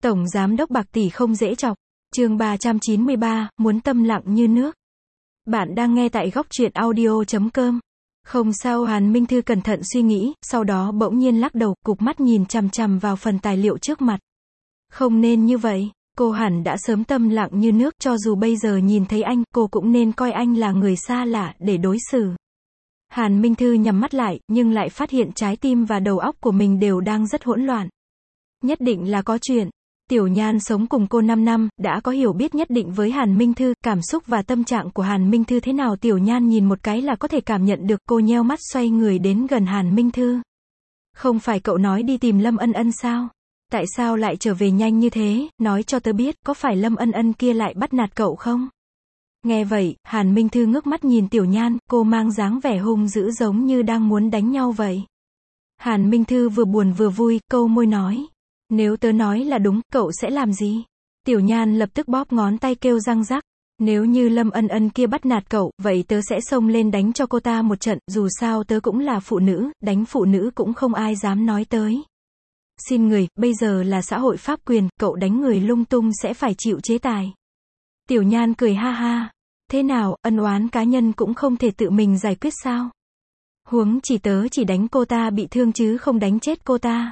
Tổng giám đốc bạc tỷ không dễ chọc. Chương 393, muốn tâm lặng như nước. Bạn đang nghe tại góc truyện audio.com. Không sao, Hàn Minh Thư cẩn thận suy nghĩ, sau đó bỗng nhiên lắc đầu, cụp mắt nhìn chằm chằm vào phần tài liệu trước mặt. Không nên như vậy, cô hẳn đã sớm tâm lặng như nước, cho dù bây giờ nhìn thấy anh, cô cũng nên coi anh là người xa lạ, để đối xử. Hàn Minh Thư nhắm mắt lại, nhưng lại phát hiện trái tim và đầu óc của mình đều đang rất hỗn loạn. Nhất định là có chuyện. Tiểu Nhan sống cùng cô 5 năm, đã có hiểu biết nhất định với Hàn Minh Thư, cảm xúc và tâm trạng của Hàn Minh Thư thế nào Tiểu Nhan nhìn một cái là có thể cảm nhận được. Cô nheo mắt xoay người đến gần Hàn Minh Thư. Không phải cậu nói đi tìm Lâm Ân Ân sao? Tại sao lại trở về nhanh như thế, nói cho tớ biết, có phải Lâm Ân Ân kia lại bắt nạt cậu không? Nghe vậy, Hàn Minh Thư ngước mắt nhìn Tiểu Nhan, cô mang dáng vẻ hung dữ giống như đang muốn đánh nhau vậy. Hàn Minh Thư vừa buồn vừa vui, câu môi nói. Nếu tớ nói là đúng, cậu sẽ làm gì? Tiểu Nhan lập tức bóp ngón tay kêu răng rắc. Nếu như Lâm Ân Ân kia bắt nạt cậu, vậy tớ sẽ xông lên đánh cho cô ta một trận, dù sao tớ cũng là phụ nữ, đánh phụ nữ cũng không ai dám nói tới. Xin người, bây giờ là xã hội pháp quyền, cậu đánh người lung tung sẽ phải chịu chế tài. Tiểu Nhan cười ha ha. Thế nào, ân oán cá nhân cũng không thể tự mình giải quyết sao? Huống chỉ tớ chỉ đánh cô ta bị thương chứ không đánh chết cô ta.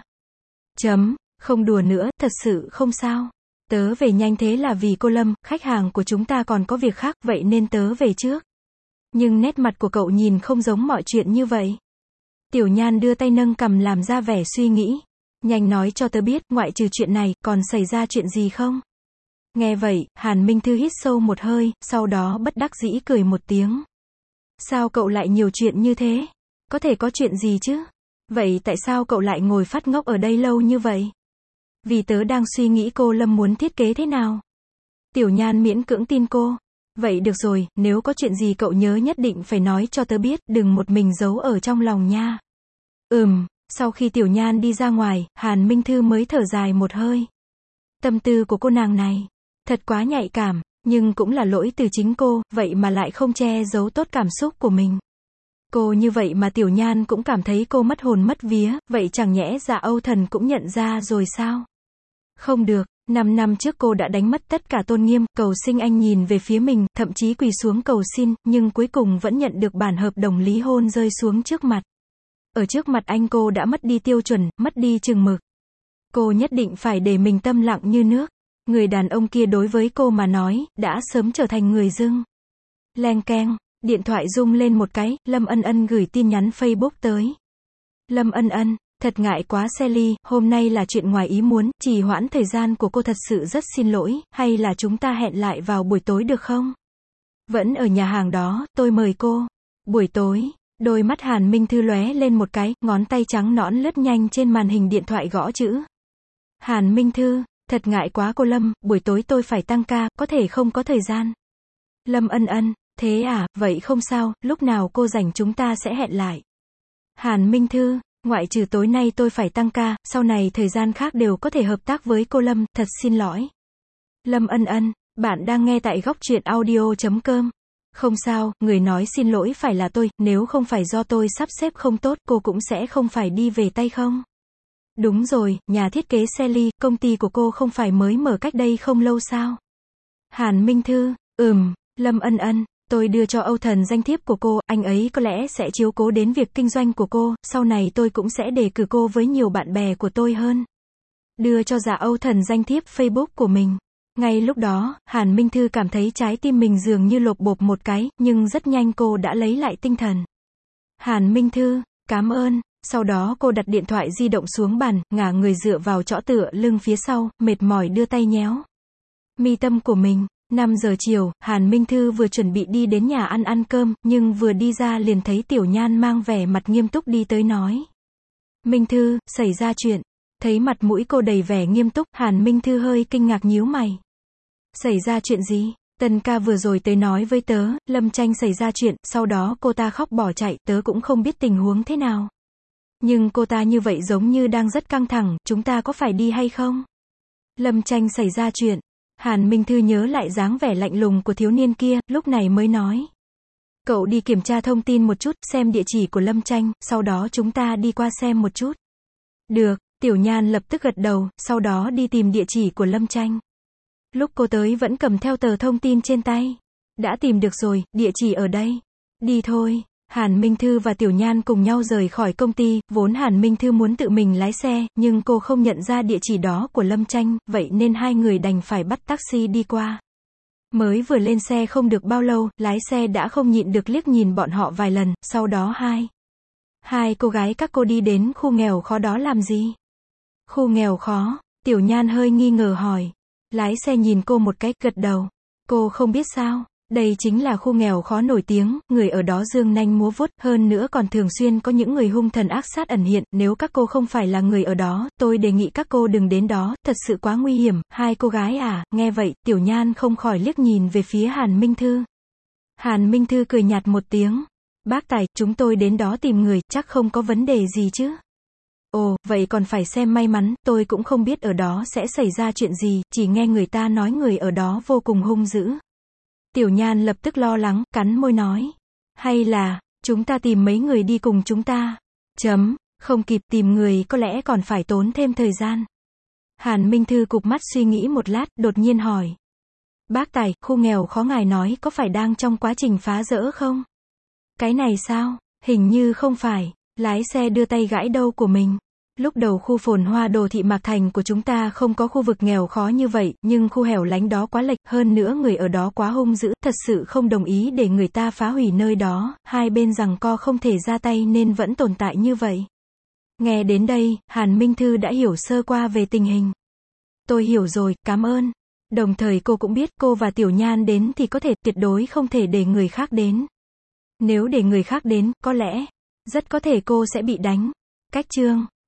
Không đùa nữa, thật sự không sao. Tớ về nhanh thế là vì cô Lâm, khách hàng của chúng ta còn có việc khác, vậy nên tớ về trước. Nhưng nét mặt của cậu nhìn không giống mọi chuyện như vậy. Tiểu Nhan đưa tay nâng cằm làm ra vẻ suy nghĩ. Nhanh nói cho tớ biết, ngoại trừ chuyện này, còn xảy ra chuyện gì không? Nghe vậy, Hàn Minh Thư hít sâu một hơi, sau đó bất đắc dĩ cười một tiếng. Sao cậu lại nhiều chuyện như thế? Có thể có chuyện gì chứ? Vậy tại sao cậu lại ngồi phát ngốc ở đây lâu như vậy? Vì tớ đang suy nghĩ cô Lâm muốn thiết kế thế nào. Tiểu Nhan miễn cưỡng tin cô. Vậy được rồi, nếu có chuyện gì cậu nhớ nhất định phải nói cho tớ biết, đừng một mình giấu ở trong lòng nha. Sau khi Tiểu Nhan đi ra ngoài, Hàn Minh Thư mới thở dài một hơi. Tâm tư của cô nàng này, thật quá nhạy cảm, nhưng cũng là lỗi từ chính cô, vậy mà lại không che giấu tốt cảm xúc của mình. Cô như vậy mà Tiểu Nhan cũng cảm thấy cô mất hồn mất vía, vậy chẳng nhẽ Dạ Âu Thần cũng nhận ra rồi sao? Không được, 5 năm trước cô đã đánh mất tất cả tôn nghiêm, cầu xin anh nhìn về phía mình, thậm chí quỳ xuống cầu xin, nhưng cuối cùng vẫn nhận được bản hợp đồng ly hôn rơi xuống trước mặt. Ở trước mặt anh cô đã mất đi tiêu chuẩn, mất đi chừng mực. Cô nhất định phải để mình tâm lặng như nước. Người đàn ông kia đối với cô mà nói, đã sớm trở thành người dưng. Leng keng, điện thoại rung lên một cái, Lâm Ân Ân gửi tin nhắn Facebook tới. Lâm Ân Ân, thật ngại quá Sally, hôm nay là chuyện ngoài ý muốn, trì hoãn thời gian của cô thật sự rất xin lỗi, hay là chúng ta hẹn lại vào buổi tối được không? Vẫn ở nhà hàng đó, tôi mời cô. Buổi tối, đôi mắt Hàn Minh Thư lóe lên một cái, ngón tay trắng nõn lướt nhanh trên màn hình điện thoại gõ chữ. Hàn Minh Thư, thật ngại quá cô Lâm, buổi tối tôi phải tăng ca, có thể không có thời gian. Lâm Ân Ân, thế à, vậy không sao, lúc nào cô rảnh chúng ta sẽ hẹn lại. Hàn Minh Thư, ngoại trừ tối nay tôi phải tăng ca, sau này thời gian khác đều có thể hợp tác với cô Lâm, thật xin lỗi. Lâm Ân Ân, bạn đang nghe tại góc truyện audio.com. Không sao, người nói xin lỗi phải là tôi, nếu không phải do tôi sắp xếp không tốt, cô cũng sẽ không phải đi về tay không? Đúng rồi, nhà thiết kế Sally, công ty của cô không phải mới mở cách đây không lâu sao? Hàn Minh Thư, Lâm Ân Ân, tôi đưa cho Âu Thần danh thiếp của cô, anh ấy có lẽ sẽ chiếu cố đến việc kinh doanh của cô, sau này tôi cũng sẽ đề cử cô với nhiều bạn bè của tôi hơn. Đưa cho Dạ Âu Thần danh thiếp Facebook của mình. Ngay lúc đó, Hàn Minh Thư cảm thấy trái tim mình dường như lột bột một cái, nhưng rất nhanh cô đã lấy lại tinh thần. Hàn Minh Thư, cảm ơn. Sau đó cô đặt điện thoại di động xuống bàn, ngả người dựa vào chỗ tựa lưng phía sau, mệt mỏi đưa tay nhéo mi tâm của mình. 5 giờ chiều, Hàn Minh Thư vừa chuẩn bị đi đến nhà ăn cơm, nhưng vừa đi ra liền thấy Tiểu Nhan mang vẻ mặt nghiêm túc đi tới nói. Minh Thư, xảy ra chuyện. Thấy mặt mũi cô đầy vẻ nghiêm túc, Hàn Minh Thư hơi kinh ngạc nhíu mày. Xảy ra chuyện gì? Tân ca vừa rồi tới nói với tớ, Lâm Tranh xảy ra chuyện, sau đó cô ta khóc bỏ chạy, tớ cũng không biết tình huống thế nào. Nhưng cô ta như vậy giống như đang rất căng thẳng, chúng ta có phải đi hay không? Lâm Tranh xảy ra chuyện. Hàn Minh Thư nhớ lại dáng vẻ lạnh lùng của thiếu niên kia, lúc này mới nói. Cậu đi kiểm tra thông tin một chút, xem địa chỉ của Lâm Tranh, sau đó chúng ta đi qua xem một chút. Được, Tiểu Nhan lập tức gật đầu, sau đó đi tìm địa chỉ của Lâm Tranh. Lúc cô tới vẫn cầm theo tờ thông tin trên tay. Đã tìm được rồi, địa chỉ ở đây. Đi thôi. Hàn Minh Thư và Tiểu Nhan cùng nhau rời khỏi công ty, vốn Hàn Minh Thư muốn tự mình lái xe, nhưng cô không nhận ra địa chỉ đó của Lâm Tranh, vậy nên hai người đành phải bắt taxi đi qua. Mới vừa lên xe không được bao lâu, lái xe đã không nhịn được liếc nhìn bọn họ vài lần, sau đó hai cô gái các cô đi đến khu nghèo khó đó làm gì? Khu nghèo khó, Tiểu Nhan hơi nghi ngờ hỏi. Lái xe nhìn cô một cái, gật đầu. Cô không biết sao? Đây chính là khu nghèo khó nổi tiếng, người ở đó dương nanh múa vuốt, hơn nữa còn thường xuyên có những người hung thần ác sát ẩn hiện, nếu các cô không phải là người ở đó, tôi đề nghị các cô đừng đến đó, thật sự quá nguy hiểm. Hai cô gái à, nghe vậy, Tiểu Nhan không khỏi liếc nhìn về phía Hàn Minh Thư. Hàn Minh Thư cười nhạt một tiếng. Bác Tài, chúng tôi đến đó tìm người, chắc không có vấn đề gì chứ? Ồ, vậy còn phải xem may mắn, tôi cũng không biết ở đó sẽ xảy ra chuyện gì, chỉ nghe người ta nói người ở đó vô cùng hung dữ. Tiểu Nhan lập tức lo lắng, cắn môi nói. Hay là, chúng ta tìm mấy người đi cùng chúng ta? Không kịp tìm người có lẽ còn phải tốn thêm thời gian. Hàn Minh Thư cụp mắt suy nghĩ một lát, đột nhiên hỏi. Bác Tài, khu nghèo khó ngài nói có phải đang trong quá trình phá rỡ không? Cái này sao? Hình như không phải. Lái xe đưa tay gãi đầu của mình. Lúc đầu khu phồn hoa đô thị Mạc Thành của chúng ta không có khu vực nghèo khó như vậy, nhưng khu hẻo lánh đó quá lệch, hơn nữa người ở đó quá hung dữ, thật sự không đồng ý để người ta phá hủy nơi đó, hai bên giằng co không thể ra tay nên vẫn tồn tại như vậy. Nghe đến đây, Hàn Minh Thư đã hiểu sơ qua về tình hình. Tôi hiểu rồi, cảm ơn. Đồng thời cô cũng biết cô và Tiểu Nhan đến thì có thể, tuyệt đối không thể để người khác đến. Nếu để người khác đến, có lẽ, rất có thể cô sẽ bị đánh. Cách chương